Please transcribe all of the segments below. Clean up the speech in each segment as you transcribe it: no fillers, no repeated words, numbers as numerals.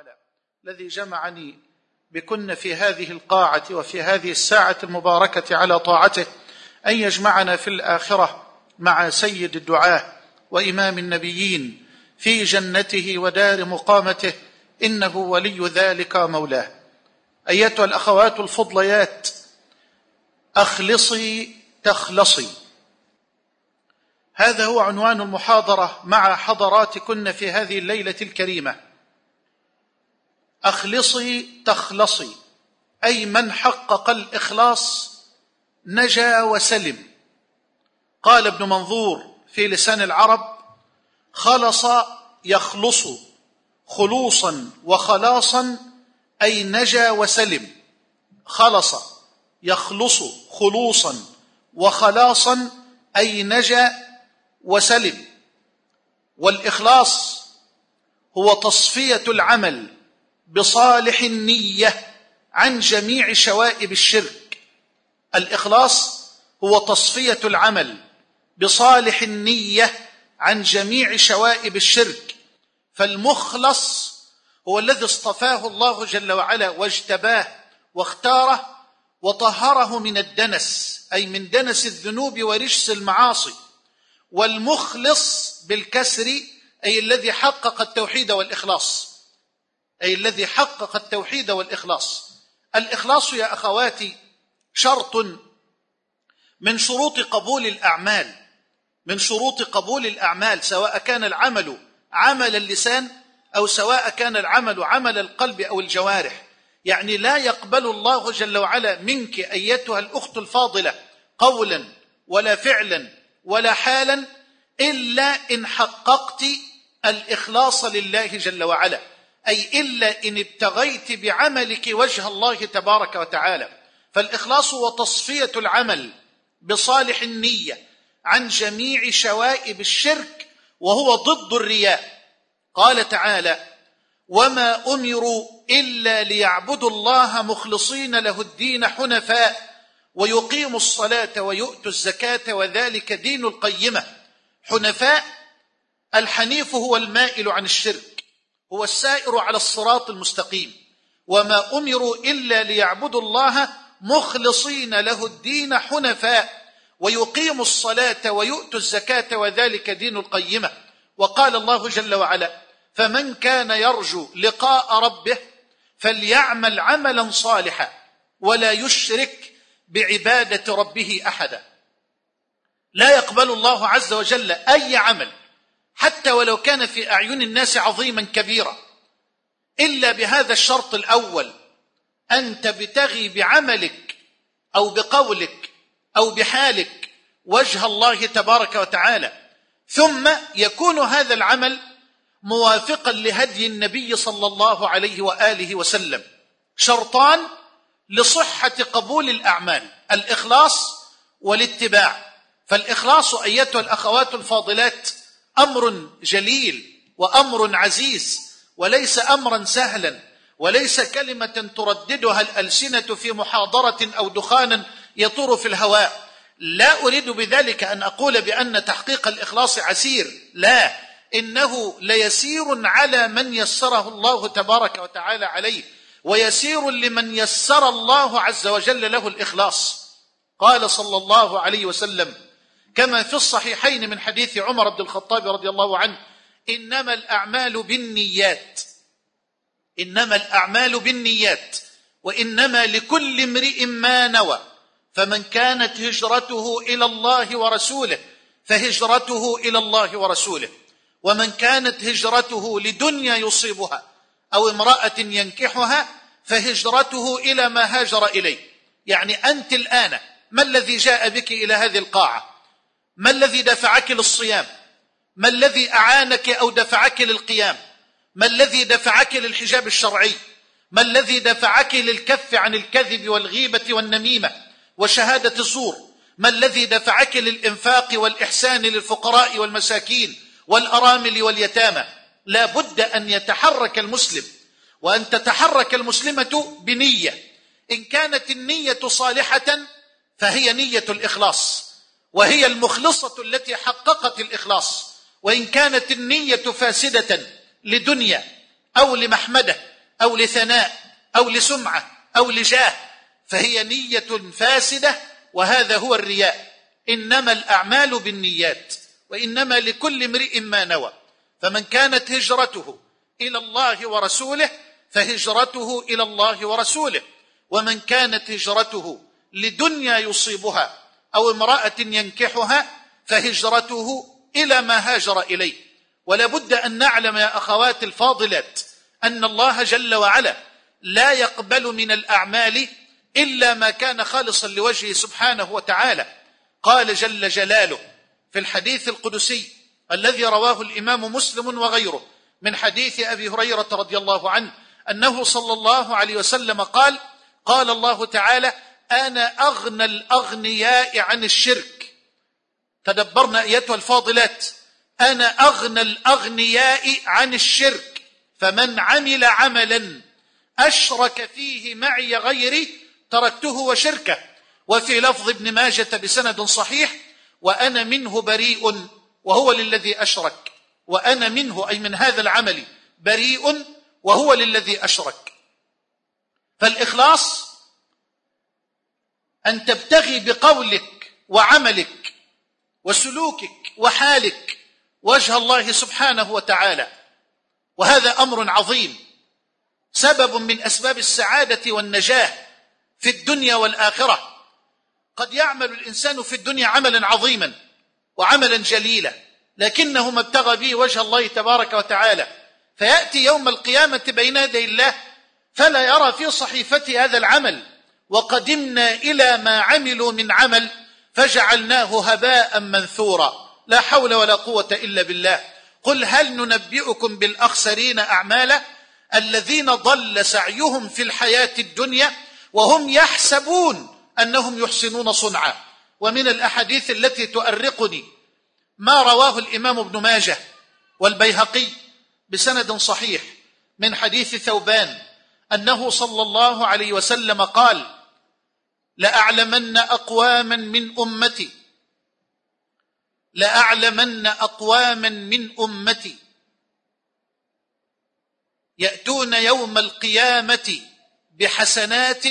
وعلا الذي جمعني بكن في هذه القاعة وفي هذه الساعة المباركة على طاعته أن يجمعنا في الآخرة مع سيد الدعاة وإمام النبيين في جنته ودار مقامته، إنه ولي ذلك مولاه. أيتها الأخوات الفضليات، أخلصي تخلصي، هذا هو عنوان المحاضرة مع حضراتكن في هذه الليلة الكريمة. أخلصي تخلصي، أي من حقق الإخلاص نجا وسلم. قال ابن منظور في لسان العرب: خلص يخلص خلوصا وخلاصا، أي نجا وسلم. خلص يخلص خلوصا وخلاصا، أي نجا وسلم. والإخلاص هو تصفية العمل بصالح النية عن جميع شوائب الشرك. الإخلاص هو تصفية العمل بصالح النية عن جميع شوائب الشرك. فالمخلص هو الذي اصطفاه الله جل وعلا واجتباه واختاره وطهره من الدنس، أي من دنس الذنوب ورجس المعاصي. والمخلص بالكسر أي الذي حقق التوحيد والإخلاص، أي الذي حقق التوحيد والإخلاص. الإخلاص يا أخواتي شرط من شروط قبول الأعمال، من شروط قبول الأعمال، سواء كان العمل عمل اللسان أو سواء كان العمل عمل القلب أو الجوارح. يعني لا يقبل الله جل وعلا منك أيتها الأخت الفاضلة قولا ولا فعلا ولا حالا إلا إن حققت الإخلاص لله جل وعلا، أي إلا إن ابتغيت بعملك وجه الله تبارك وتعالى. فالإخلاص هو تصفية العمل بصالح النية عن جميع شوائب الشرك، وهو ضد الرياء. قال تعالى: وما أمروا إلا ليعبدوا الله مخلصين له الدين حنفاء ويقيموا الصلاة ويؤتوا الزكاة وذلك دين القيمة. حنفاء، الحنيف هو المائل عن الشرك، هو السائر على الصراط المستقيم. وما أمروا إلا ليعبدوا الله مخلصين له الدين حنفاء ويقيموا الصلاة ويؤتوا الزكاة وذلك دين القيمة. وقال الله جل وعلا: فمن كان يرجو لقاء ربه فليعمل عملا صالحا ولا يشرك بعبادة ربه أحدا. لا يقبل الله عز وجل أي عمل حتى ولو كان في أعين الناس عظيما كبيرا إلا بهذا الشرط الأول: أن تبتغي بعملك أو بقولك أو بحالك وجه الله تبارك وتعالى، ثم يكون هذا العمل موافقا لهدي النبي صلى الله عليه وآله وسلم. شرطان لصحة قبول الأعمال: الإخلاص والاتباع. فالإخلاص أيتها الأخوات الفاضلات أمر جليل وأمر عزيز، وليس أمرا سهلا، وليس كلمة ترددها الألسنة في محاضرة أو دخان يطور في الهواء. لا أريد بذلك أن أقول بأن تحقيق الإخلاص عسير، لا، إنه ليسير على من يسره الله تبارك وتعالى عليه، ويسير لمن يسر الله عز وجل له الإخلاص. قال صلى الله عليه وسلم كما في الصحيحين من حديث عمر بن الخطاب رضي الله عنه: إنما الأعمال بالنيات، إنما الأعمال بالنيات وإنما لكل امرئ ما نوى، فمن كانت هجرته إلى الله ورسوله فهجرته إلى الله ورسوله، ومن كانت هجرته لدنيا يصيبها أو امرأة ينكحها فهجرته إلى ما هاجر إليه. يعني أنت الآن ما الذي جاء بك إلى هذه القاعة؟ ما الذي دفعك للصيام؟ ما الذي أعانك أو دفعك للقيام؟ ما الذي دفعك للحجاب الشرعي؟ ما الذي دفعك للكف عن الكذب والغيبة والنميمة وشهادة الزور؟ ما الذي دفعك للإنفاق والإحسان للفقراء والمساكين والأرامل واليتامى؟ لا بد أن يتحرك المسلم وأن تتحرك المسلمة بنية. إن كانت النية صالحة فهي نية الإخلاص، وهي المخلصة التي حققت الإخلاص. وإن كانت النية فاسدة لدنيا أو لمحمدة أو لثناء أو لسمعة أو لجاه فهي نية فاسدة، وهذا هو الرياء. إنما الأعمال بالنيات وإنما لكل امرئ ما نوى. فمن كانت هجرته إلى الله ورسوله فهجرته إلى الله ورسوله، ومن كانت هجرته لدنيا يصيبها أو امرأة ينكحها فهجرته إلى ما هاجر إليه. ولا بد أن نعلم يا أخوات الفاضلات أن الله جل وعلا لا يقبل من الأعمال إلا ما كان خالصا لوجهه سبحانه وتعالى. قال جل جلاله في الحديث القدسي الذي رواه الإمام مسلم وغيره من حديث أبي هريرة رضي الله عنه أنه صلى الله عليه وسلم قال: قال الله تعالى: أنا أغنى الأغنياء عن الشرك. تدبرنا أيتها الفاضلات، أنا أغنى الأغنياء عن الشرك، فمن عمل عملا أشرك فيه معي غيري تركته وشركه. وفي لفظ ابن ماجة بسند صحيح: وأنا منه بريء وهو للذي أشرك. وأنا منه أي من هذا العمل بريء وهو للذي أشرك. فالإخلاص أن تبتغي بقولك وعملك وسلوكك وحالك وجه الله سبحانه وتعالى، وهذا أمر عظيم، سبب من أسباب السعادة والنجاة في الدنيا والآخرة. قد يعمل الإنسان في الدنيا عملا عظيما وعملا جليلا لكنه ما ابتغى به وجه الله تبارك وتعالى، فيأتي يوم القيامة بين يدي الله فلا يرى في صحيفته هذا العمل. وقدمنا إلى ما عملوا من عمل فجعلناه هباء منثورا. لا حول ولا قوة إلا بالله. قل هل ننبئكم بالأخسرين أعمالا الذين ضل سعيهم في الحياة الدنيا وهم يحسبون أنهم يحسنون صنعا. ومن الأحاديث التي تؤرقني ما رواه الإمام ابن ماجه والبيهقي بسند صحيح من حديث ثوبان أنه صلى الله عليه وسلم قال: لأعلمن أقواما من أمتي يأتون يوم القيامة بحسنات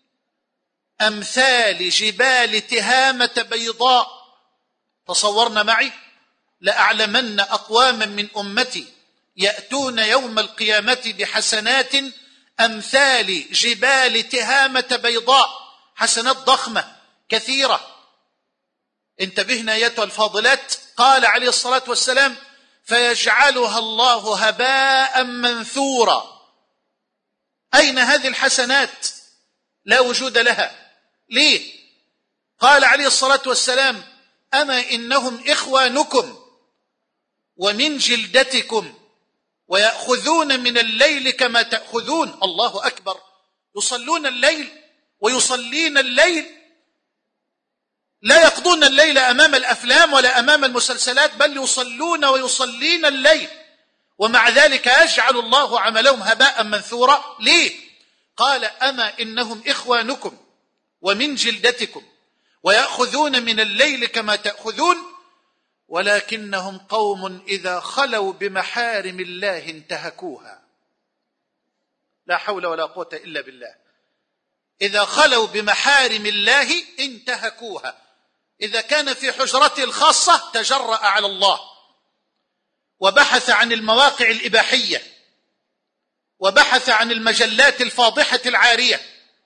أمثال جبال تهامة بيضاء. تصورنا معي، لأعلمن أقواما من أمتي يأتون يوم القيامة بحسنات أمثال جبال تهامة بيضاء، حسنات ضخمة كثيرة. انتبهنا أيتها الفاضلات. قال عليه الصلاة والسلام: فيجعلها الله هباء منثورا. أين هذه الحسنات؟ لا وجود لها. ليه؟ قال عليه الصلاة والسلام: أما إنهم إخوانكم ومن جلدتكم ويأخذون من الليل كما تأخذون. الله أكبر. يصلون الليل ويصلين الليل، لا يقضون الليل أمام الأفلام ولا أمام المسلسلات، بل يصلون ويصلين الليل، ومع ذلك يجعل الله عملهم هباء منثورا. ليه؟ قال: أما إنهم إخوانكم ومن جلدتكم ويأخذون من الليل كما تأخذون ولكنهم قوم إذا خلوا بمحارم الله انتهكوها. لا حول ولا قوة إلا بالله. إذا خلوا بمحارم الله انتهكوها. إذا كان في حجرته الخاصة تجرأ على الله وبحث عن المواقع الإباحية وبحث عن المجلات الفاضحة العارية،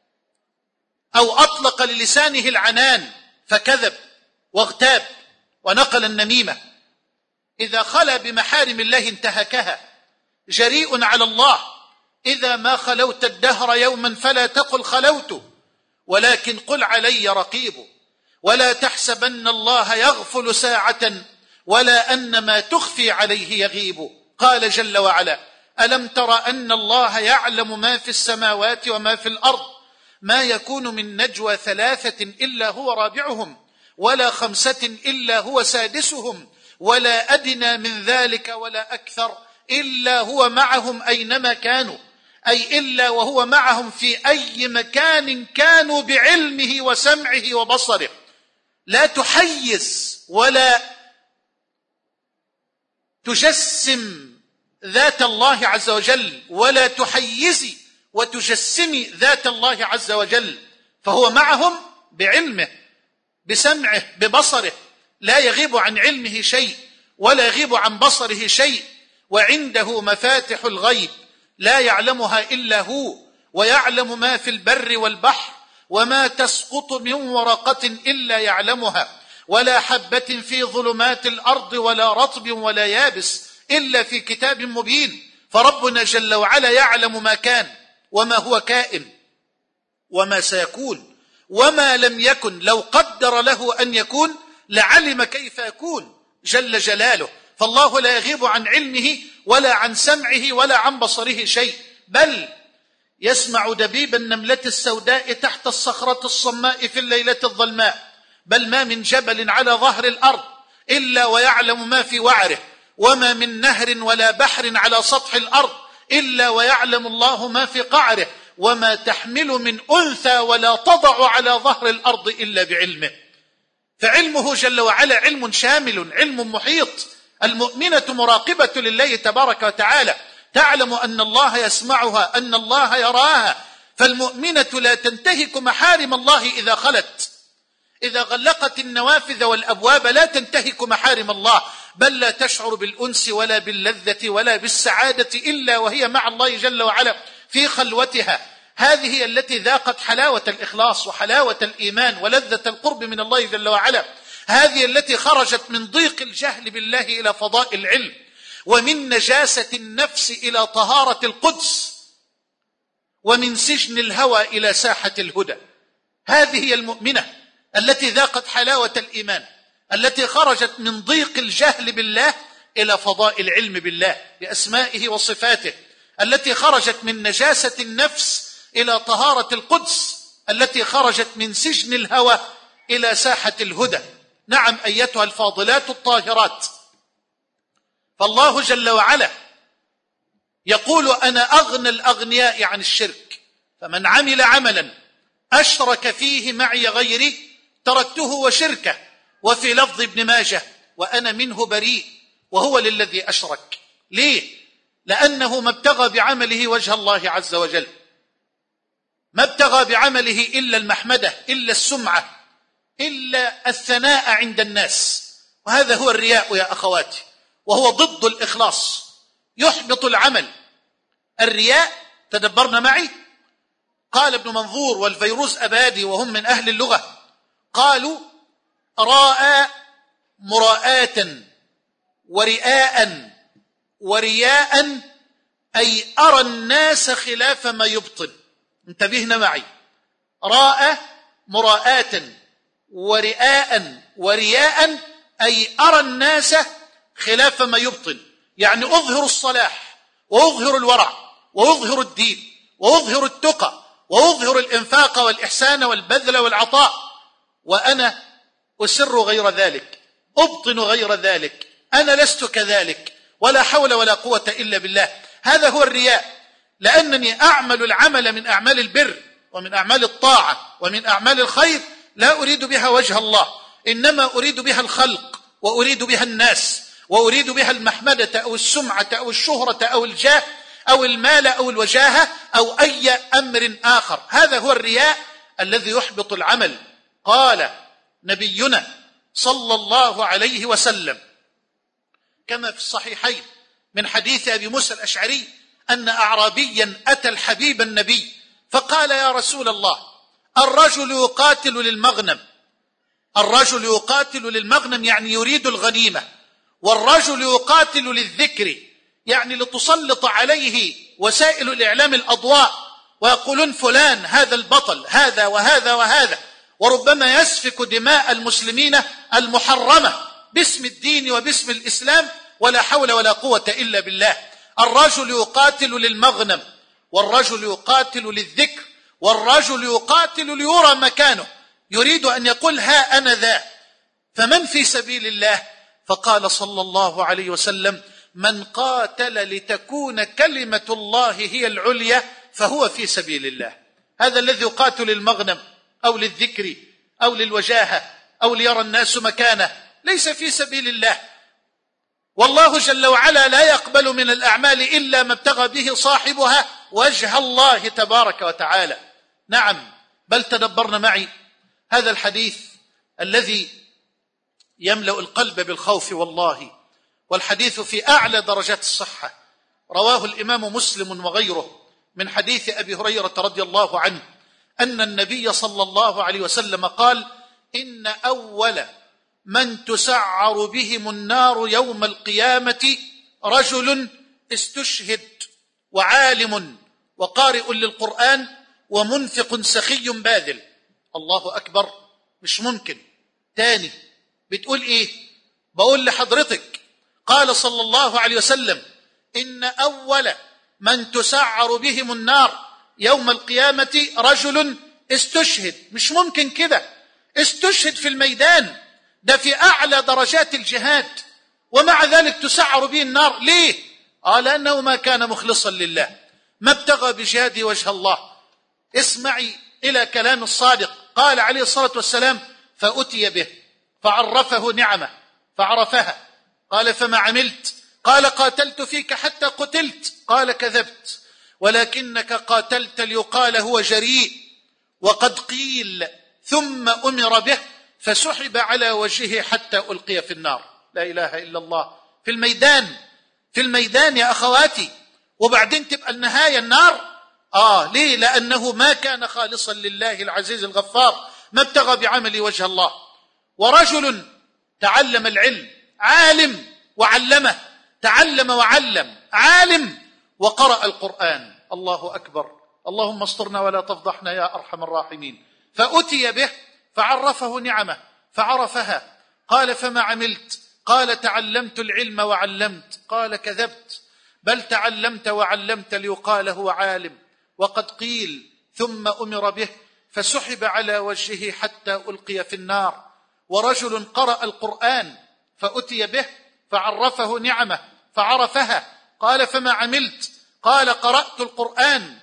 أو أطلق للسانه العنان فكذب واغتاب ونقل النميمة. إذا خلا بمحارم الله انتهكها. جريء على الله. إذا ما خلوت الدهر يوما فلا تقل خلوت، ولكن قل علي رقيب. ولا تحسبن الله يغفل ساعة ولا أن ما تخفي عليه يغيب. قال جل وعلا: ألم تر أن الله يعلم ما في السماوات وما في الأرض ما يكون من نجوى 3 إلا هو رابعهم ولا 5 إلا هو سادسهم ولا أدنى من ذلك ولا أكثر إلا هو معهم أينما كانوا، أي إلا وهو معهم في أي مكان كانوا بعلمه وسمعه وبصره. لا تحيز ولا تجسم ذات الله عز وجل ولا تحيزي وتجسمي ذات الله عز وجل، فهو معهم بعلمه، بسمعه، ببصره، لا يغيب عن علمه شيء ولا يغيب عن بصره شيء، وعنده مفاتح الغيب لا يعلمها إلا هو، ويعلم ما في البر والبحر، وما تسقط من ورقة إلا يعلمها، ولا حبة في ظلمات الأرض ولا رطب ولا يابس إلا في كتاب مبين. فربنا جل وعلا يعلم ما كان وما هو كائن وما سيكون وما لم يكن، لو قدر له أن يكون لعلم كيف يكون جل جلاله. فالله لا يغيب عن علمه ولا عن سمعه ولا عن بصره شيء، بل يسمع دبيب النملة السوداء تحت الصخرة الصماء في الليلة الظلماء، بل ما من جبل على ظهر الأرض إلا ويعلم ما في وعره، وما من نهر ولا بحر على سطح الأرض إلا ويعلم الله ما في قعره، وما تحمل من أنثى ولا تضع على ظهر الأرض إلا بعلمه. فعلمه جل وعلا علم شامل، علم محيط. المؤمنة مراقبة لله تبارك وتعالى، تعلم أن الله يسمعها، أن الله يراها. فالمؤمنة لا تنتهك محارم الله إذا خلت، إذا غلقت النوافذ والأبواب لا تنتهك محارم الله، بل لا تشعر بالأنس ولا باللذة ولا بالسعادة إلا وهي مع الله جل وعلا في خلوتها. هذه هي التي ذاقت حلاوة الإخلاص وحلاوة الإيمان ولذة القرب من الله جل وعلا. هذه التي خرجت من ضيق الجهل بالله إلى فضاء العلم، ومن نجاسة النفس إلى طهارة القدس، ومن سجن الهوى إلى ساحة الهدى. هذه هي المؤمنة التي ذاقت حلاوة الإيمان، التي خرجت من ضيق الجهل بالله إلى فضاء العلم بالله بأسمائه وصفاته، التي خرجت من نجاسة النفس إلى طهارة القدس، التي خرجت من سجن الهوى إلى ساحة الهدى. نعم أيتها الفاضلات الطاهرات، فالله جل وعلا يقول: أنا أغنى الأغنياء عن الشرك، فمن عمل عملا أشرك فيه معي غيري تركته وشركه. وفي لفظ ابن ماجه: وأنا منه بريء وهو للذي أشرك. ليه؟ لأنه ما ابتغى بعمله وجه الله عز وجل، ما ابتغى بعمله إلا المحمدة، إلا السمعة، إلا الثناء عند الناس. وهذا هو الرياء يا أخواتي، وهو ضد الإخلاص، يحبط العمل. الرياء، تدبرنا معي، قال ابن منظور والفيروز أبادي وهم من أهل اللغة، قالوا: راء مراءة ورئاء ورياء، أي أرى الناس خلاف ما يبطن. انتبهنا معي، راء مراءة ورئاء ورياء، أي أرى الناس خلاف ما يبطن، يعني أظهر الصلاح وأظهر الورع وأظهر الدين وأظهر التقى وأظهر الإنفاق والإحسان والبذل والعطاء، وأنا أسر غير ذلك، أبطن غير ذلك، أنا لست كذلك، ولا حول ولا قوة إلا بالله. هذا هو الرياء، لأنني أعمل العمل من أعمال البر ومن أعمال الطاعة ومن أعمال الخير لا أريد بها وجه الله، إنما أريد بها الخلق، وأريد بها الناس، وأريد بها المحمدة أو السمعة أو الشهرة أو الجاه أو المال أو الوجاهة أو أي أمر آخر. هذا هو الرياء الذي يحبط العمل. قال نبينا صلى الله عليه وسلم كما في الصحيحين من حديث أبي موسى الأشعري أن أعرابيا أتى الحبيب النبي فقال: يا رسول الله، الرجل يقاتل للمغنم. الرجل يقاتل للمغنم يعني يريد الغنيمة، والرجل يقاتل للذكر يعني لتسلط عليه وسائل الإعلام الأضواء ويقولون فلان هذا البطل، هذا وهذا وهذا، وربما يسفك دماء المسلمين المحرمة باسم الدين وباسم الإسلام، ولا حول ولا قوة إلا بالله. الرجل يقاتل للمغنم، والرجل يقاتل للذكر، والرجل يقاتل ليرى مكانه، يريد أن يقول: ها أنا ذا. فمن في سبيل الله؟ فقال صلى الله عليه وسلم: من قاتل لتكون كلمة الله هي العليا فهو في سبيل الله. هذا الذي يقاتل للمغنم أو للذكر أو للوجاهة أو ليرى الناس مكانه ليس في سبيل الله. والله جل وعلا لا يقبل من الأعمال إلا ما ابتغى به صاحبها وجه الله تبارك وتعالى. نعم، بل تدبرن معي هذا الحديث الذي يملأ القلب بالخوف والله، والحديث في أعلى درجات الصحة، رواه الإمام مسلم وغيره من حديث أبي هريرة رضي الله عنه أن النبي صلى الله عليه وسلم قال: إن أول من تسعر بهم النار يوم القيامة رجل استشهد وعالم وقارئ للقرآن ومنفق سخي باذل. الله أكبر، مش ممكن. تاني بتقول إيه؟ بقول لحضرتك قال صلى الله عليه وسلم: إن أول من تسعر بهم النار يوم القيامة رجل استشهد. مش ممكن كده، استشهد في الميدان، ده في أعلى درجات الجهاد، ومع ذلك تسعر به النار. ليه؟ لأنه ما كان مخلصا لله، ما ابتغى بجهاده وجه الله. اسمعي إلى كلام الصادق، قال عليه الصلاة والسلام: فأتي به فعرفه نعمه فعرفها، قال: فما عملت؟ قال: قاتلت فيك حتى قتلت. قال: كذبت، ولكنك قاتلت ليقال هو جريء، وقد قيل ثم أمر به فسحب على وجهه حتى ألقي في النار. لا إله إلا الله. في الميدان، في الميدان يا أخواتي، وبعدين تبقى النهاية النار. ليه؟ لأنه ما كان خالصا لله العزيز الغفار، ما ابتغى بعمل وجه الله. ورجل تعلم العلم، عالم وعلمه، تعلم وعلم، عالم وقرأ القرآن. الله أكبر، اللهم استرنا ولا تفضحنا يا أرحم الراحمين. فأتي به فعرفه نعمه فعرفها، قال: فما عملت؟ قال: تعلمت العلم وعلمت. قال: كذبت، بل تعلمت وعلمت ليقال هو عالم، وقد قيل ثم أمر به فسحب على وجهه حتى ألقي في النار. ورجل قرأ القرآن فأتي به فعرفه نعمه فعرفها، قال: فما عملت؟ قال: قرأت القرآن.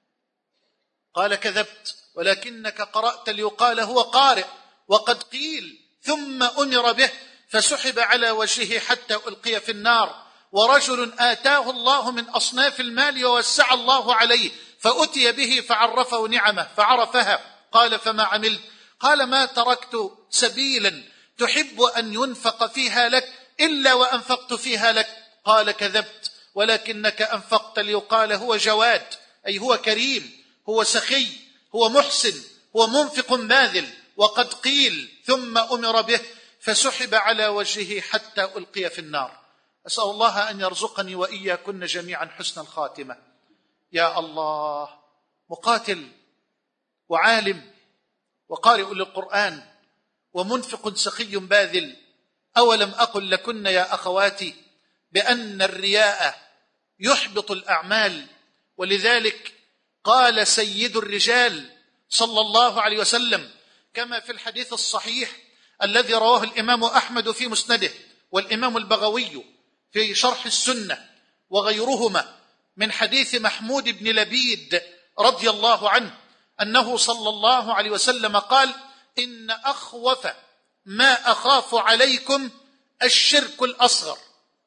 قال: كذبت، ولكنك قرأت ليقال هو قارئ، وقد قيل ثم أمر به فسحب على وجهه حتى ألقي في النار. ورجل آتاه الله من أصناف المال ووسع الله عليه فأتي به فعرفه نعمه فعرفها، قال: فما عملت؟ قال: ما تركت سبيلا تحب أن ينفق فيها لك إلا وأنفقت فيها لك. قال: كذبت، ولكنك أنفقت ليقال هو جواد، أي هو كريم، هو سخي، هو محسن، هو منفق باذل. وقد قيل ثم أمر به فسحب على وجهه حتى ألقي في النار. أسأل الله أن يرزقني وإياكن جميعا حسن الخاتمة. يا الله، مقاتل وعالم وقارئ للقرآن ومنفق سخي باذل. أولم أقل لكن يا أخواتي بأن الرياء يحبط الأعمال؟ ولذلك قال سيد الرجال صلى الله عليه وسلم كما في الحديث الصحيح الذي رواه الإمام أحمد في مسنده والإمام البغوي في شرح السنة وغيرهما من حديث محمود بن لبيد رضي الله عنه أنه صلى الله عليه وسلم قال: إن أخوف ما أخاف عليكم الشرك الأصغر.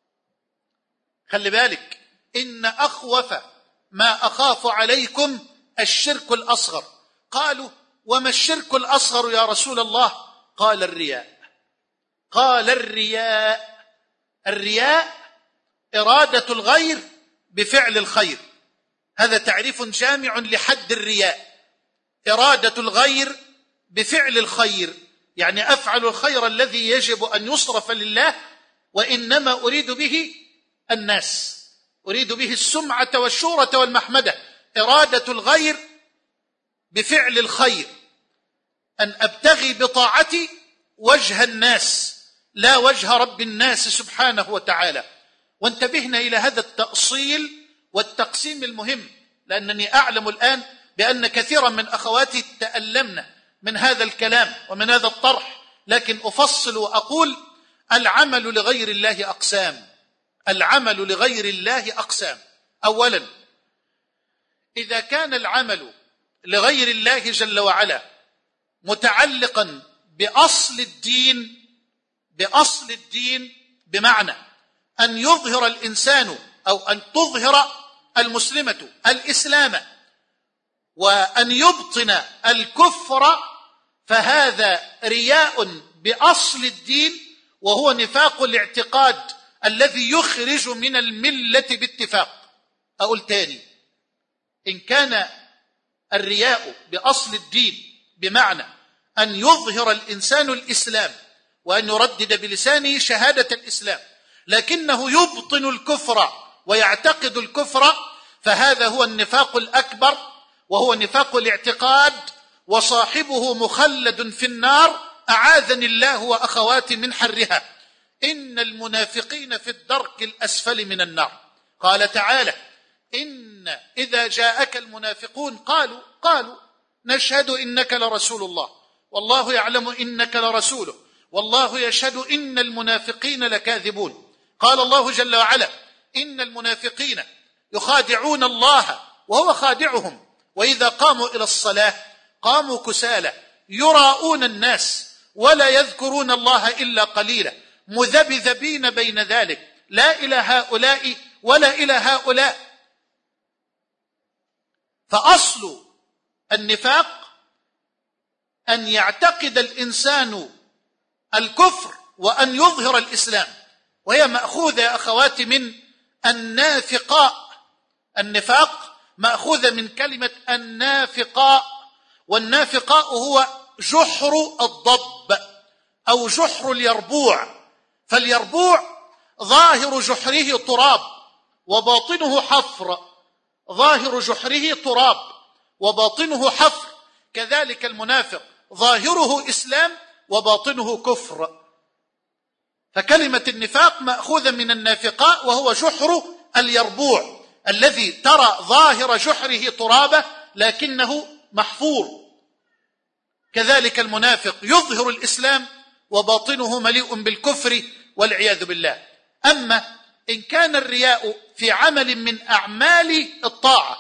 خلي بالك، إن أخوف ما أخاف عليكم الشرك الأصغر. قالوا: وما الشرك الأصغر يا رسول الله؟ قال: الرياء. قال: الرياء، الرياء إرادة الغير بفعل الخير. هذا تعريف جامع لحد الرياء، إرادة الغير بفعل الخير، يعني أفعل الخير الذي يجب أن يصرف لله وإنما أريد به الناس، أريد به السمعة والشورة والمحمدة. إرادة الغير بفعل الخير، أن أبتغي بطاعتي وجه الناس لا وجه رب الناس سبحانه وتعالى. وانتبهنا إلى هذا التأصيل والتقسيم المهم، لأنني أعلم الآن بأن كثيرا من أخواتي تألمن من هذا الكلام ومن هذا الطرح، لكن أفصل وأقول: العمل لغير الله أقسام، العمل لغير الله أقسام. أولا، إذا كان العمل لغير الله جل وعلا متعلقا بأصل الدين، بأصل الدين، بمعنى أن يظهر الإنسان أو أن تظهر المسلمة الإسلام وأن يبطن الكفر، فهذا رياء بأصل الدين، وهو نفاق الاعتقاد الذي يخرج من الملة باتفاق. أقول تاني، إن كان الرياء بأصل الدين بمعنى أن يظهر الإنسان الإسلام وأن يردد بلسانه شهادة الإسلام لكنه يبطن الكفر ويعتقد الكفر، فهذا هو النفاق الأكبر، وهو نفاق الاعتقاد، وصاحبه مخلد في النار، أعاذني الله وأخواتي من حرها. إن المنافقين في الدرك الأسفل من النار. قال تعالى: إن إذا جاءك المنافقون قالوا نشهد إنك لرسول الله والله يعلم إنك لرسوله والله يشهد إن المنافقين لكاذبون. قال الله جل وعلا: إن المنافقين يخادعون الله وهو خادعهم وإذا قاموا إلى الصلاة قاموا كسالى يراءون الناس ولا يذكرون الله إلا قليلا مذبذبين بين ذلك لا إلى هؤلاء ولا إلى هؤلاء. فأصل النفاق أن يعتقد الإنسان الكفر وأن يظهر الإسلام، وهي مأخوذة يا أخواتي من النافقاء. النفاق مأخوذة من كلمة النافقاء، والنافقاء هو جحر الضب أو جحر اليربوع. فاليربوع ظاهر جحره تراب وباطنه حفر، ظاهر جحره تراب وباطنه حفر. كذلك المنافق ظاهره إسلام وباطنه كفر. فكلمة النفاق مأخوذة من النافقاء، وهو جحر اليربوع الذي ترى ظاهر جحره ترابه لكنه محفور. كذلك المنافق يظهر الإسلام وباطنه مليء بالكفر والعياذ بالله. أما إن كان الرياء في عمل من أعمال الطاعة،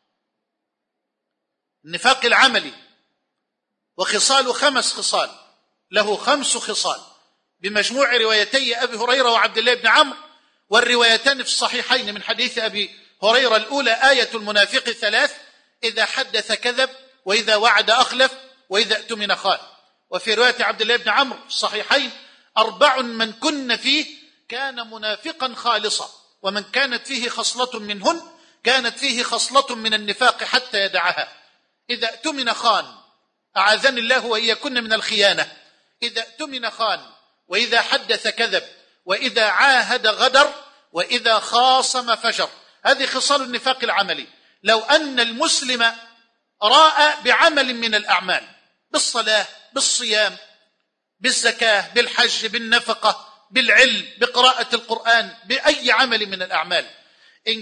النفاق العملي وخصال 5 خصال، له 5 خصال بمجموع روايتي أبي هريرة وعبد الله بن عمرو، والروايتان في الصحيحين من حديث أبي هريرة الأولى: آية المنافق 3: إذا حدث كذب وإذا وعد أخلف وإذا اؤتمن خان. وفي رواية عبد الله بن عمرو في الصحيحين: 4 من كن فيه كان منافقا خالصا، ومن كانت فيه خصلة منهن كانت فيه خصلة من النفاق حتى يدعها. إذا اؤتمن خان، أعاذني الله وإياكن من الخيانة. إذا اؤتمن خان، وإذا حدث كذب، وإذا عاهد غدر، وإذا خاصم فجر. هذه خصال النفاق العملي. لو أن المسلم راء بعمل من الأعمال، بالصلاة، بالصيام، بالزكاة، بالحج، بالنفقة، بالعلم، بقراءة القرآن، بأي عمل من الأعمال، إن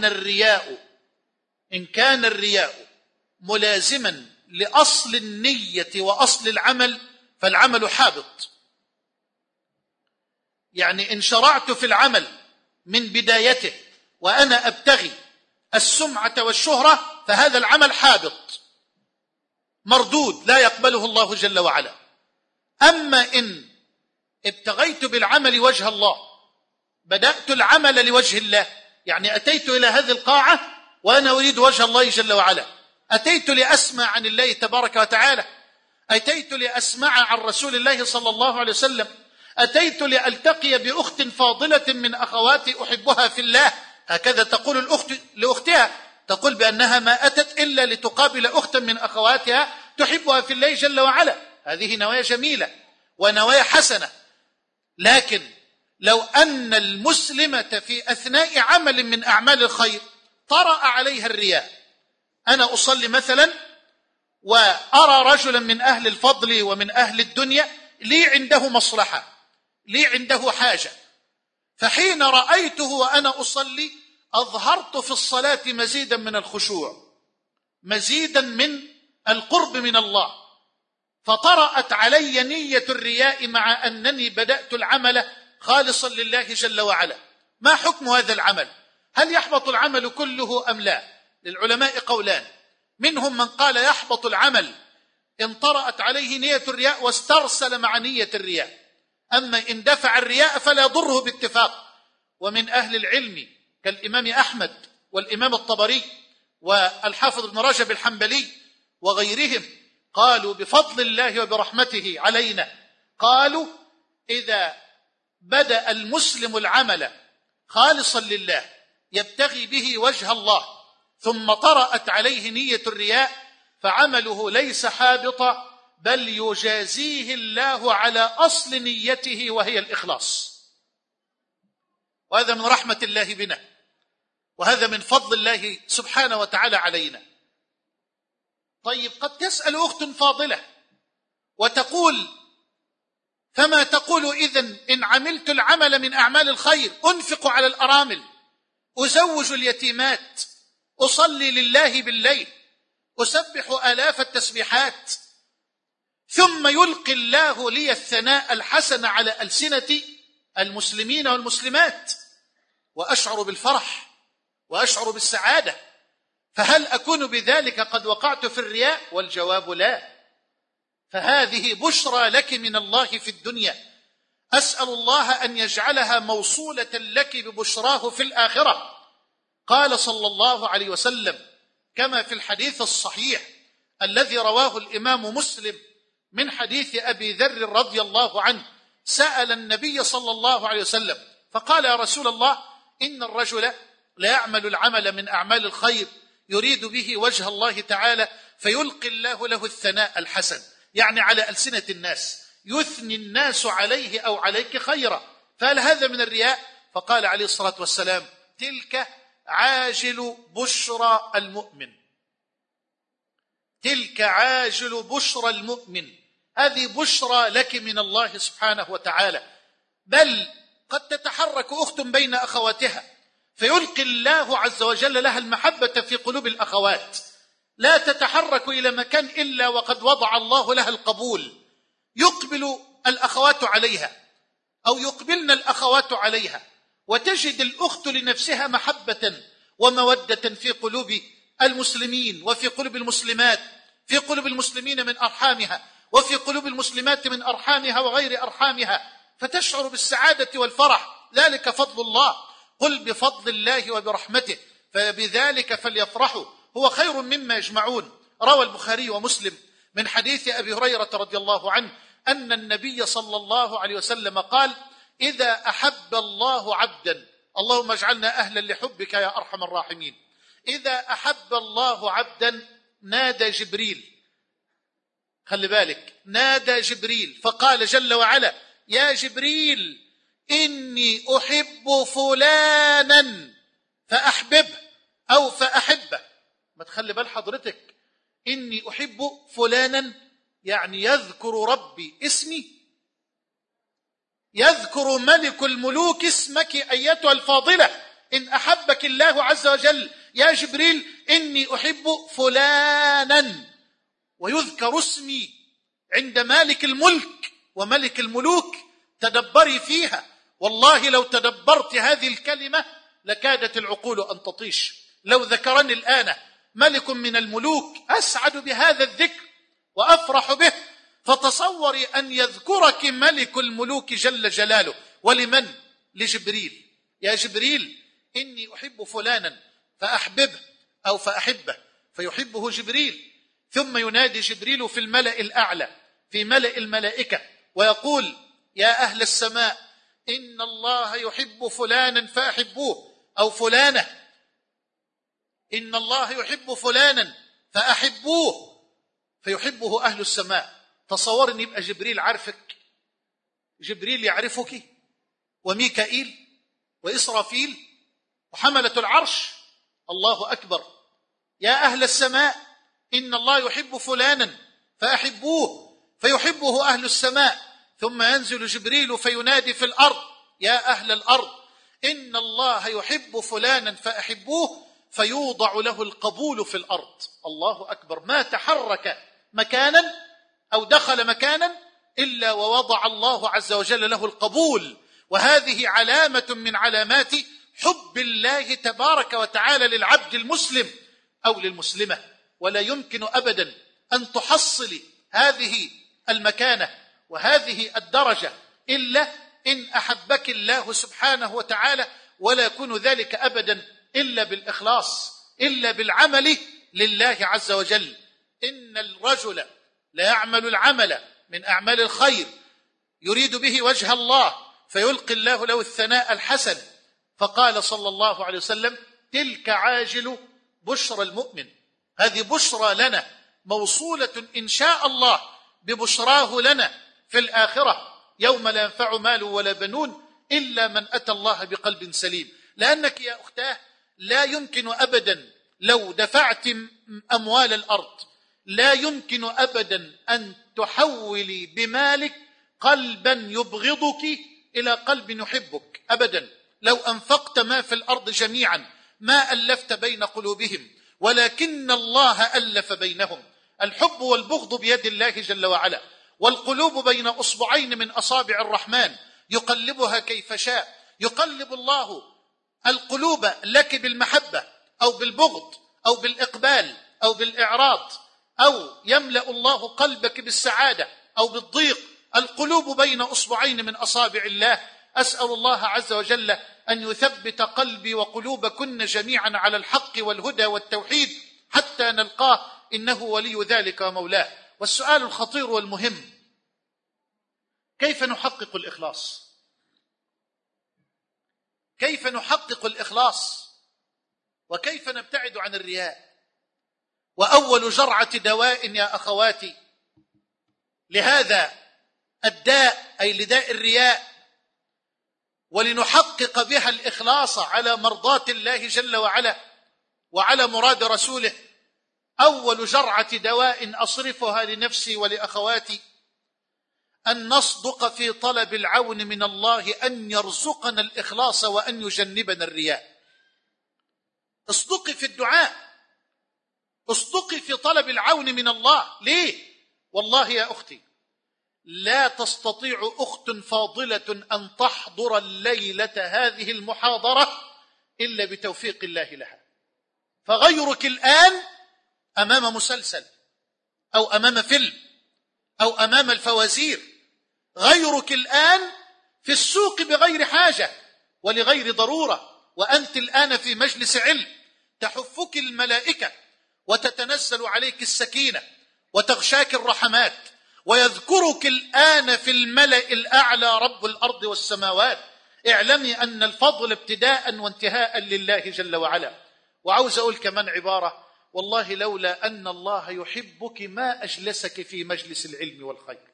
كان الرياء ملازما لأصل النية وأصل العمل فالعمل حابط. يعني إن شرعت في العمل من بدايته وأنا أبتغي السمعة والشهرة فهذا العمل حابط مردود لا يقبله الله جل وعلا. أما إن ابتغيت بالعمل وجه الله، بدأت العمل لوجه الله، يعني أتيت إلى هذه القاعة وأنا أريد وجه الله جل وعلا، أتيت لأسمع عن الله تبارك وتعالى، أتيت لأسمع عن رسول الله صلى الله عليه وسلم، أتيت لألتقي بأخت فاضلة من أخواتي أحبها في الله. هكذا تقول الأخت لأختها، تقول بأنها ما أتت إلا لتقابل أختا من أخواتها تحبها في الله جل وعلا. هذه نوايا جميلة ونوايا حسنة. لكن لو أن المسلمة في أثناء عمل من أعمال الخير طرأ عليها الرياء، أنا أصلي مثلا وأرى رجلا من أهل الفضل ومن أهل الدنيا لي عنده مصلحة، لي عنده حاجة، فحين رأيته وأنا أصلي أظهرت في الصلاة مزيدا من الخشوع، مزيدا من القرب من الله، فطرأت علي نية الرياء مع أنني بدأت العمل خالصا لله جل وعلا. ما حكم هذا العمل؟ هل يحبط العمل كله أم لا؟ للعلماء قولان، منهم من قال يحبط العمل إن طرأت عليه نية الرياء واسترسل مع نية الرياء، أما إن دفع الرياء فلا يضره باتفاق. ومن أهل العلم كالإمام أحمد والإمام الطبري والحافظ ابن رجب الحنبلي وغيرهم قالوا بفضل الله وبرحمته علينا، قالوا إذا بدأ المسلم العمل خالصا لله يبتغي به وجه الله ثم طرأت عليه نية الرياء فعمله ليس حابطا، بل يجازيه الله على أصل نيته وهي الإخلاص. وهذا من رحمة الله بنا، وهذا من فضل الله سبحانه وتعالى علينا. طيب، قد تسأل أخت فاضلة وتقول: فما تقول إذن إن عملت العمل من أعمال الخير؟ أنفق على الأرامل، أزوج اليتيمات، أصلي لله بالليل، أسبح آلاف التسبيحات، ثم يلقي الله لي الثناء الحسن على ألسنة المسلمين والمسلمات وأشعر بالفرح وأشعر بالسعادة، فهل أكون بذلك قد وقعت في الرياء؟ والجواب لا، فهذه بشرى لك من الله في الدنيا، أسأل الله أن يجعلها موصولة لك ببشراه في الآخرة. قال صلى الله عليه وسلم كما في الحديث الصحيح الذي رواه الإمام مسلم من حديث أبي ذر رضي الله عنه، سأل النبي صلى الله عليه وسلم فقال: يا رسول الله، إن الرجل لا يعمل العمل من أعمال الخير يريد به وجه الله تعالى فيلقي الله له الثناء الحسن، يعني على ألسنة الناس يثني الناس عليه أو عليك خيرا، فهل هذا من الرياء؟ فقال عليه الصلاة والسلام: تلك عاجل بشرى المؤمن، تلك عاجل بشرى المؤمن، هذه بشرى لك من الله سبحانه وتعالى. بل قد تتحرك أخت بين أخواتها فيلقي الله عز وجل لها المحبة في قلوب الأخوات، لا تتحرك إلى مكان إلا وقد وضع الله لها القبول، يقبل الأخوات عليها أو يقبلن الأخوات عليها، وتجد الأخت لنفسها محبة ومودة في قلوب المسلمين وفي قلوب المسلمات، في قلوب المسلمين من أرحامها وفي قلوب المسلمات من أرحامها وغير أرحامها، فتشعر بالسعادة والفرح، ذلك فضل الله. قل بفضل الله وبرحمته فبذلك فليفرحوا هو خير مما يجمعون. روى البخاري ومسلم من حديث أبي هريرة رضي الله عنه أن النبي صلى الله عليه وسلم قال: إذا أحب الله عبدا، اللهم اجعلنا أهلا لحبك يا أرحم الراحمين، إذا أحب الله عبدا نادى جبريل، خلي بالك، نادى جبريل فقال جل وعلا: يا جبريل إني أحب فلانا فأحببه أو فأحبه. ما تخلي بال حضرتك، إني أحب فلانا يعني يذكر ربي اسمي، يذكر ملك الملوك اسمك أيتها الفاضلة، إن أحبك الله عز وجل يا جبريل إني أحب فلانا، ويذكر اسمي عند مالك الملك وملك الملوك. تدبري فيها، والله لو تدبرت هذه الكلمة لكادت العقول أن تطيش. لو ذكرني الآن ملك من الملوك أسعد بهذا الذكر وأفرح به، فتصوري أن يذكرك ملك الملوك جل جلاله. ولمن؟ لجبريل: يا جبريل إني أحب فلانا فأحببه أو فأحبه، فيحبه جبريل. ثم ينادي جبريل في الملأ الأعلى في ملأ الملائكة ويقول: يا أهل السماء إن الله يحب فلانا فأحبوه، أو فلانة، إن الله يحب فلانا فأحبوه، فيحبه أهل السماء. تصور أن يبقى جبريل عارفك، جبريل يعرفك، وميكائيل وإسرافيل وحملة العرش. الله أكبر. يا أهل السماء إن الله يحب فلانا فأحبوه، فيحبه أهل السماء. ثم ينزل جبريل فينادي في الأرض: يا أهل الأرض إن الله يحب فلانا فأحبوه، فيوضع له القبول في الأرض. الله أكبر. ما تحرك مكانا أو دخل مكانا إلا ووضع الله عز وجل له القبول، وهذه علامة من علامات حب الله تبارك وتعالى للعبد المسلم أو للمسلمة. ولا يمكن أبدا أن تحصل هذه المكانة وهذه الدرجة إلا إن أحبك الله سبحانه وتعالى ولا يكون ذلك أبدا إلا بالإخلاص، إلا بالعمل لله عز وجل. إن الرجل لا يعمل العمل من أعمال الخير يريد به وجه الله فيلقي الله له الثناء الحسن، فقال صلى الله عليه وسلم: تلك عاجل بشرى المؤمن. هذه بشرى لنا موصولة إن شاء الله ببشراه لنا في الآخرة يوم لا ينفع مال ولا بنون إلا من أتى الله بقلب سليم. لأنك يا أختاه لا يمكن أبدا لو دفعت أموال الأرض لا يمكن أبدا أن تحولي بمالك قلبا يبغضك إلى قلب يحبك أبدا. لو أنفقت ما في الأرض جميعا ما ألفت بين قلوبهم، ولكن الله ألف بينهم. الحب والبغض بيد الله جل وعلا، والقلوب بين أصبعين من أصابع الرحمن يقلبها كيف شاء. يقلب الله القلوب لك بالمحبة أو بالبغض أو بالإقبال أو بالإعراض، أو يملأ الله قلبك بالسعادة أو بالضيق. القلوب بين أصبعين من أصابع الله. أسأل الله عز وجل أن يثبت قلبي وقلوبكن جميعا على الحق والهدى والتوحيد حتى نلقاه، إنه ولي ذلك ومولاه. والسؤال الخطير والمهم: كيف نحقق الإخلاص؟ كيف نحقق الإخلاص؟ وكيف نبتعد عن الرياء؟ وأول جرعة دواء يا أخواتي لهذا الداء، أي لداء الرياء، ولنحقق بها الإخلاص على مرضاة الله جل وعلا وعلى مراد رسوله، أول جرعة دواء أصرفها لنفسي ولأخواتي أن نصدق في طلب العون من الله أن يرزقنا الإخلاص وأن يجنبنا الرياء. اصدقي في الدعاء، اصدقي في طلب العون من الله. ليه؟ والله يا أختي لا تستطيع أخت فاضلة أن تحضر الليلة هذه المحاضرة إلا بتوفيق الله لها. فغيرك الآن أمام مسلسل أو أمام فيلم أو أمام الفوازير، غيرك الآن في السوق بغير حاجة ولغير ضرورة، وأنت الآن في مجلس علم تحفك الملائكة وتتنزل عليك السكينة وتغشاك الرحمات، ويذكرك الآن في الملأ الأعلى رب الأرض والسماوات. اعلمي أن الفضل ابتداء وانتهاء لله جل وعلا. وعاوز أقول كمان عبارة: والله لولا أن الله يحبك ما أجلسك في مجلس العلم والخير.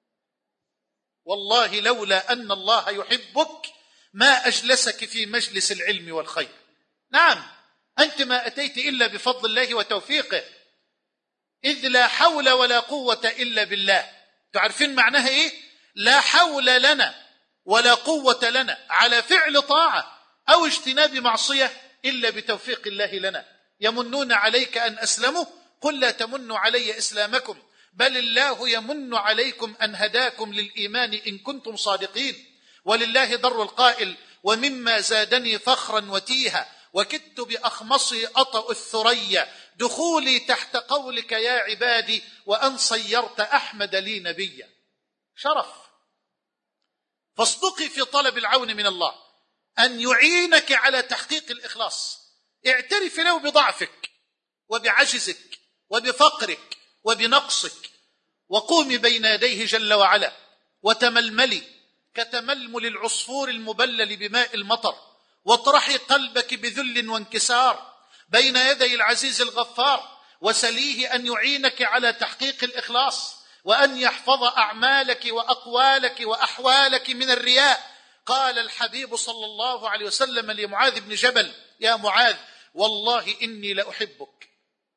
والله لولا أن الله يحبك ما أجلسك في مجلس العلم والخير. نعم، أنت ما أتيت إلا بفضل الله وتوفيقه، إذ لا حول ولا قوة إلا بالله. تعرفين معناها إيه؟ لا حول لنا ولا قوة لنا على فعل طاعة أو اجتناب معصية إلا بتوفيق الله لنا. يمنون عليك أن أسلموا، قل لا تمنوا علي إسلامكم بل الله يمن عليكم أن هداكم للإيمان إن كنتم صادقين. ولله در القائل: ومما زادني فخرا وتيها وكدت بأخمصي أطأ الثريا دخولي تحت قولك يا عبادي وأن صيرت أحمد لي نبيا. شرف. فاصدقي في طلب العون من الله أن يعينك على تحقيق الإخلاص. اعترف له بضعفك وبعجزك وبفقرك وبنقصك، وقومي بين يديه جل وعلا وتململي كتململ العصفور المبلل بماء المطر، واطرحي قلبك بذل وانكسار بين يدي العزيز الغفار، وسليه أن يعينك على تحقيق الإخلاص وأن يحفظ أعمالك وأقوالك وأحوالك من الرياء. قال الحبيب صلى الله عليه وسلم لمعاذ بن جبل: يا معاذ والله إني لأحبك.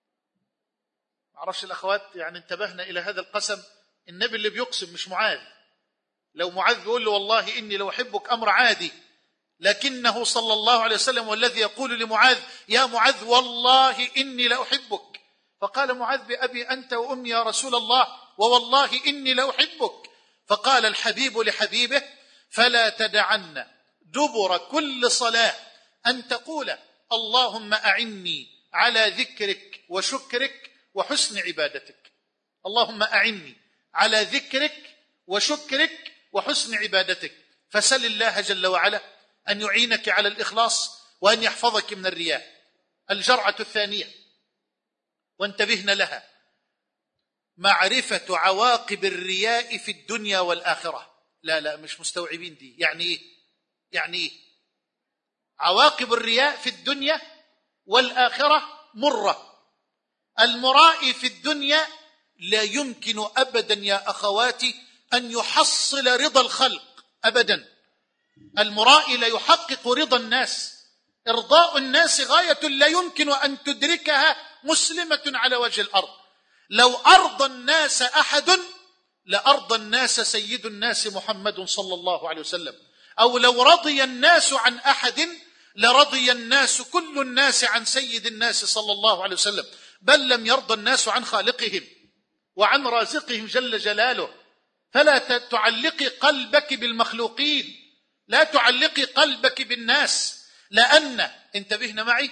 معرفش الأخوات يعني انتبهنا إلى هذا القسم، النبي اللي بيقسم مش معاذ. لو معاذ بيقول له والله إني لأحبك أمر عادي، لكنه صلى الله عليه وسلم والذي يقول لمعاذ: يا معاذ والله إني لأحبك. فقال معاذ: بأبي أنت وأمي يا رسول الله، ووالله إني لأحبك. فقال الحبيب لحبيبه: فلا تدعن دبر كل صلاة أن تقول اللهم أعني على ذكرك وشكرك وحسن عبادتك. اللهم أعني على ذكرك وشكرك وحسن عبادتك. فسل الله جل وعلا أن يعينك على الإخلاص وأن يحفظك من الرياء. الجرعة الثانية وانتبهنا لها: معرفة عواقب الرياء في الدنيا والآخرة. لا مش مستوعبين دي. يعني إيه؟ عواقب الرياء في الدنيا والآخرة مرة. المرائي في الدنيا لا يمكن أبدا يا أخواتي أن يحصل رضا الخلق أبدا. المرائي لا يحقق رضا الناس. إرضاء الناس غاية لا يمكن أن تدركها مسلمة على وجه الأرض. لو أرضى الناس أحد لأرضى الناس سيد الناس محمد صلى الله عليه وسلم، أو لو رضي الناس عن أحد لرضي الناس كل الناس عن سيد الناس صلى الله عليه وسلم. بل لم يرضى الناس عن خالقهم وعن رازقهم جل جلاله. فلا تعلقي قلبك بالمخلوقين، لا تعلقي قلبك بالناس، لأن انتبهنا معي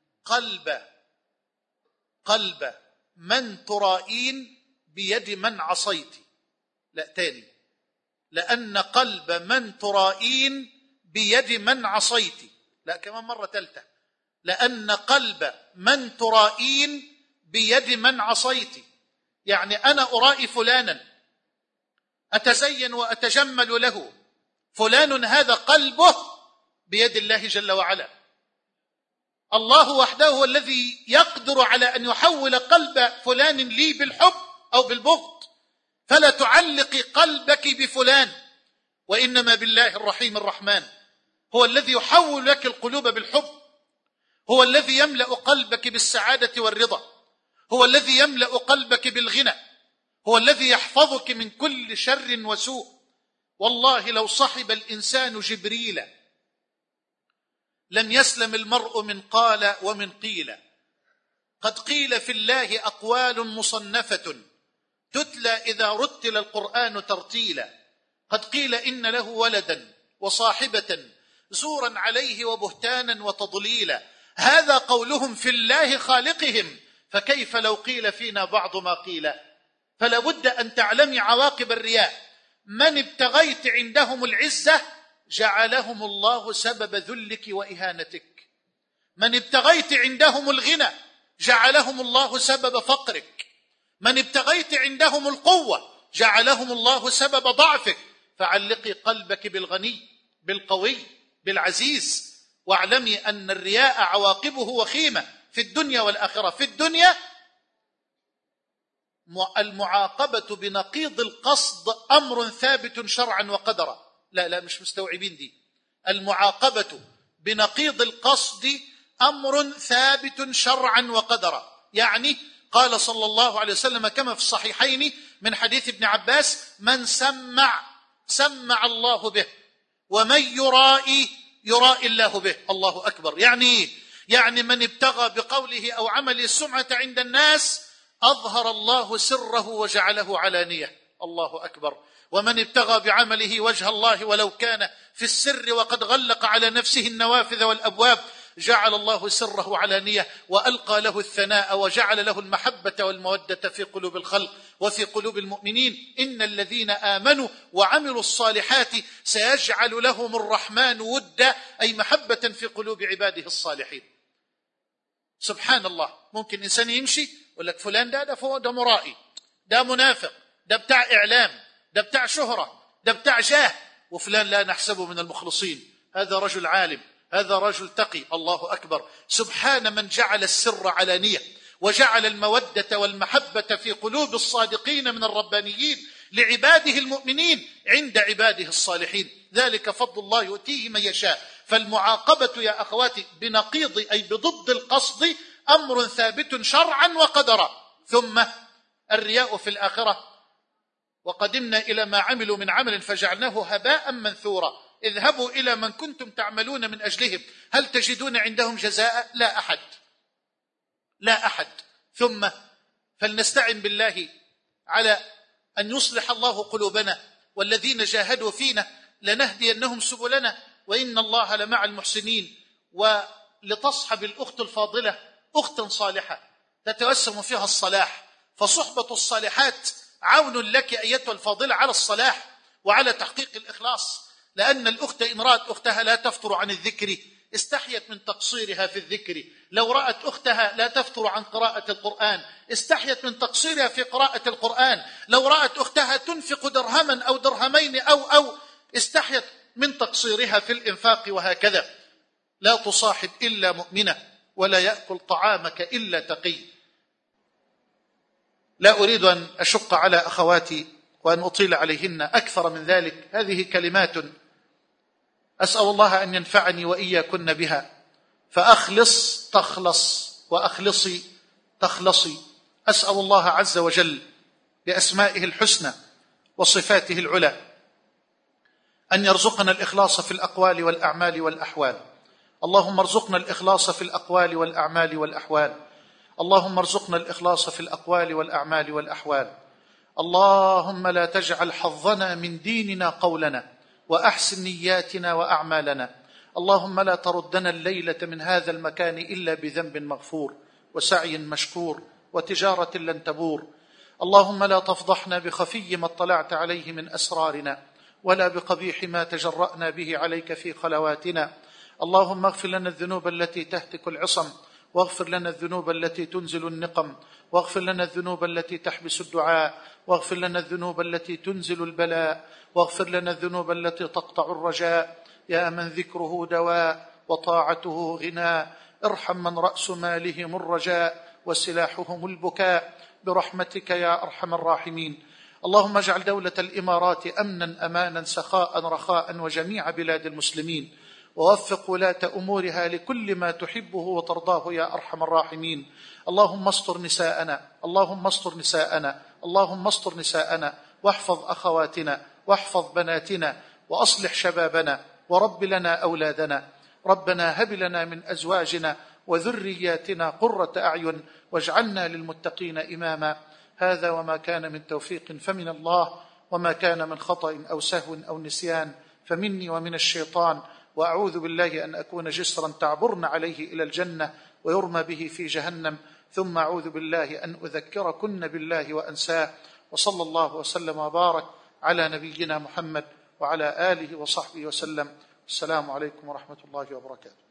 قلب من ترائين بيد من عصيت. لا تاني، لأن قلب من ترائين بيد من عصيت. لا كمان مرة ثالثة، لأن قلب من ترائين بيد من عصيت. يعني أنا أرائي فلانا، أتزين وأتجمل له، فلان هذا قلبه بيد الله جل وعلا. الله وحده هو الذي يقدر على أن يحول قلب فلان لي بالحب أو بالبغض. فلا تعلقي قلبك بفلان، وإنما بالله الرحيم الرحمن. هو الذي يحول لك القلوب بالحب، هو الذي يملأ قلبك بالسعادة والرضا، هو الذي يملأ قلبك بالغنى، هو الذي يحفظك من كل شر وسوء. والله لو صحب الإنسان جبريل لم يسلم المرء من قال ومن قيل. قد قيل في الله أقوال مصنفة تتلى إذا رتل القرآن ترتيلا. قد قيل إن له ولدا وصاحبة زورا عليه وبهتانا وتضليلا. هذا قولهم في الله خالقهم، فكيف لو قيل فينا بعض ما قيل؟ فلا بد أن تعلمي عواقب الرياء. من ابتغيت عندهم العزة جعلهم الله سبب ذلك وإهانتك. من ابتغيت عندهم الغنى جعلهم الله سبب فقرك. من ابتغيت عندهم القوة جعلهم الله سبب ضعفك. فعلقي قلبك بالغني بالقوي بالعزيز، واعلمي أن الرياء عواقبه وخيمة في الدنيا والآخرة. في الدنيا المعاقبة بنقيض القصد أمر ثابت شرعا وقدرا. لا مش مستوعبين دي. المعاقبة بنقيض القصد أمر ثابت شرعا وقدرا. يعني قال صلى الله عليه وسلم كما في الصحيحين من حديث ابن عباس: من سمع الله به، ومن يرائي الله به. الله أكبر. يعني من ابتغى بقوله أو عمله السمعة عند الناس أظهر الله سره وجعله علانية. الله أكبر. ومن ابتغى بعمله وجه الله ولو كان في السر وقد غلق على نفسه النوافذ والأبواب جعل الله سره علانية وألقى له الثناء وجعل له المحبة والمودة في قلوب الخلق وفي قلوب المؤمنين. إن الذين آمنوا وعملوا الصالحات سيجعل لهم الرحمن ودا، أي محبة في قلوب عباده الصالحين. سبحان الله. ممكن إنسان يمشي يقول لك فلان ده مرائي، ده منافق، ده بتاع إعلام، ده بتاع شهرة، ده بتاع جاه، وفلان لا نحسبه من المخلصين. هذا رجل عالم، هذا رجل تقي. الله أكبر. سبحان من جعل السر علانية وجعل المودة والمحبة في قلوب الصادقين من الربانيين لعباده المؤمنين عند عباده الصالحين. ذلك فضل الله يؤتيه من يشاء. فالمعاقبة يا أخواتي بنقيض أي بضد القصد أمر ثابت شرعا وقدرا. ثم الرياء في الآخرة: وقدمنا إلى ما عملوا من عمل فجعلناه هباء منثورا. اذهبوا إلى من كنتم تعملون من أجلهم هل تجدون عندهم جزاء؟ لا أحد. ثم فلنستعن بالله على أن يصلح الله قلوبنا، والذين جاهدوا فينا لنهدينهم سبلنا وإن الله لمع المحسنين. ولتصحب الأخت الفاضلة أختا صالحة تتوسم فيها الصلاح، فصحبة الصالحات عون لك أيتها الفاضلة على الصلاح وعلى تحقيق الإخلاص. لأن الأخت إن رأت أختها لا تفتر عن الذكر استحيت من تقصيرها في الذكر، لو رأت أختها لا تفتر عن قراءة القرآن استحيت من تقصيرها في قراءة القرآن، لو رأت أختها تنفق درهما أو درهمين أو استحيت من تقصيرها في الإنفاق، وهكذا. لا تصاحب إلا مؤمنة، ولا يأكل طعامك إلا تقي. لا أريد أن أشق على أخواتي وأن أطيل عليهن أكثر من ذلك، هذه كلمات أسأل الله أن ينفعني وإياكن بها. فأخلص تخلص، وأخلصي تخلصي. أسأل الله عز وجل بأسمائه الحسنى وصفاته العلى أن يرزقنا الإخلاص في الأقوال والأعمال والأحوال. اللهم ارزقنا الإخلاص في الأقوال والأعمال والأحوال. اللهم ارزقنا الإخلاص في الأقوال والأعمال والأحوال. اللهم لا تجعل حظنا من ديننا قولنا، وأحسن نياتنا وأعمالنا. اللهم لا تردنا الليلة من هذا المكان إلا بذنب مغفور، وسعي مشكور، وتجارة لن تبور. اللهم لا تفضحنا بخفي ما اطلعت عليه من أسرارنا، ولا بقبيح ما تجرأنا به عليك في خلواتنا. اللهم اغفر لنا الذنوب التي تهتك العصم، واغفر لنا الذنوب التي تنزل النقم، واغفر لنا الذنوب التي تحبس الدعاء، واغفر لنا الذنوب التي تنزل البلاء، واغفر لنا الذنوب التي تقطع الرجاء. يا من ذكره دواء وطاعته غناء، ارحم من رأس مالهم الرجاء وسلاحهم البكاء برحمتك يا أرحم الراحمين. اللهم اجعل دولة الإمارات أمنا أمانا سخاء رخاء وجميع بلاد المسلمين، ووفق ولاة أمورها لكل ما تحبه وترضاه يا أرحم الراحمين. اللهم استر نساءنا، اللهم استر نساءنا، اللهم استر نساءنا، واحفظ أخواتنا، واحفظ بناتنا، وأصلح شبابنا، ورب لنا أولادنا. ربنا هب لنا من أزواجنا وذرياتنا قرة أعين، واجعلنا للمتقين إماما. هذا وما كان من توفيق فمن الله، وما كان من خطأ أو سهو أو نسيان فمني ومن الشيطان. وأعوذ بالله أن أكون جسرا تعبرن عليه إلى الجنة ويرمى به في جهنم، ثم أعوذ بالله أن أذكركن بالله وأنساه. وصلى الله وسلم وبارك على نبينا محمد وعلى آله وصحبه وسلم. السلام عليكم ورحمة الله وبركاته.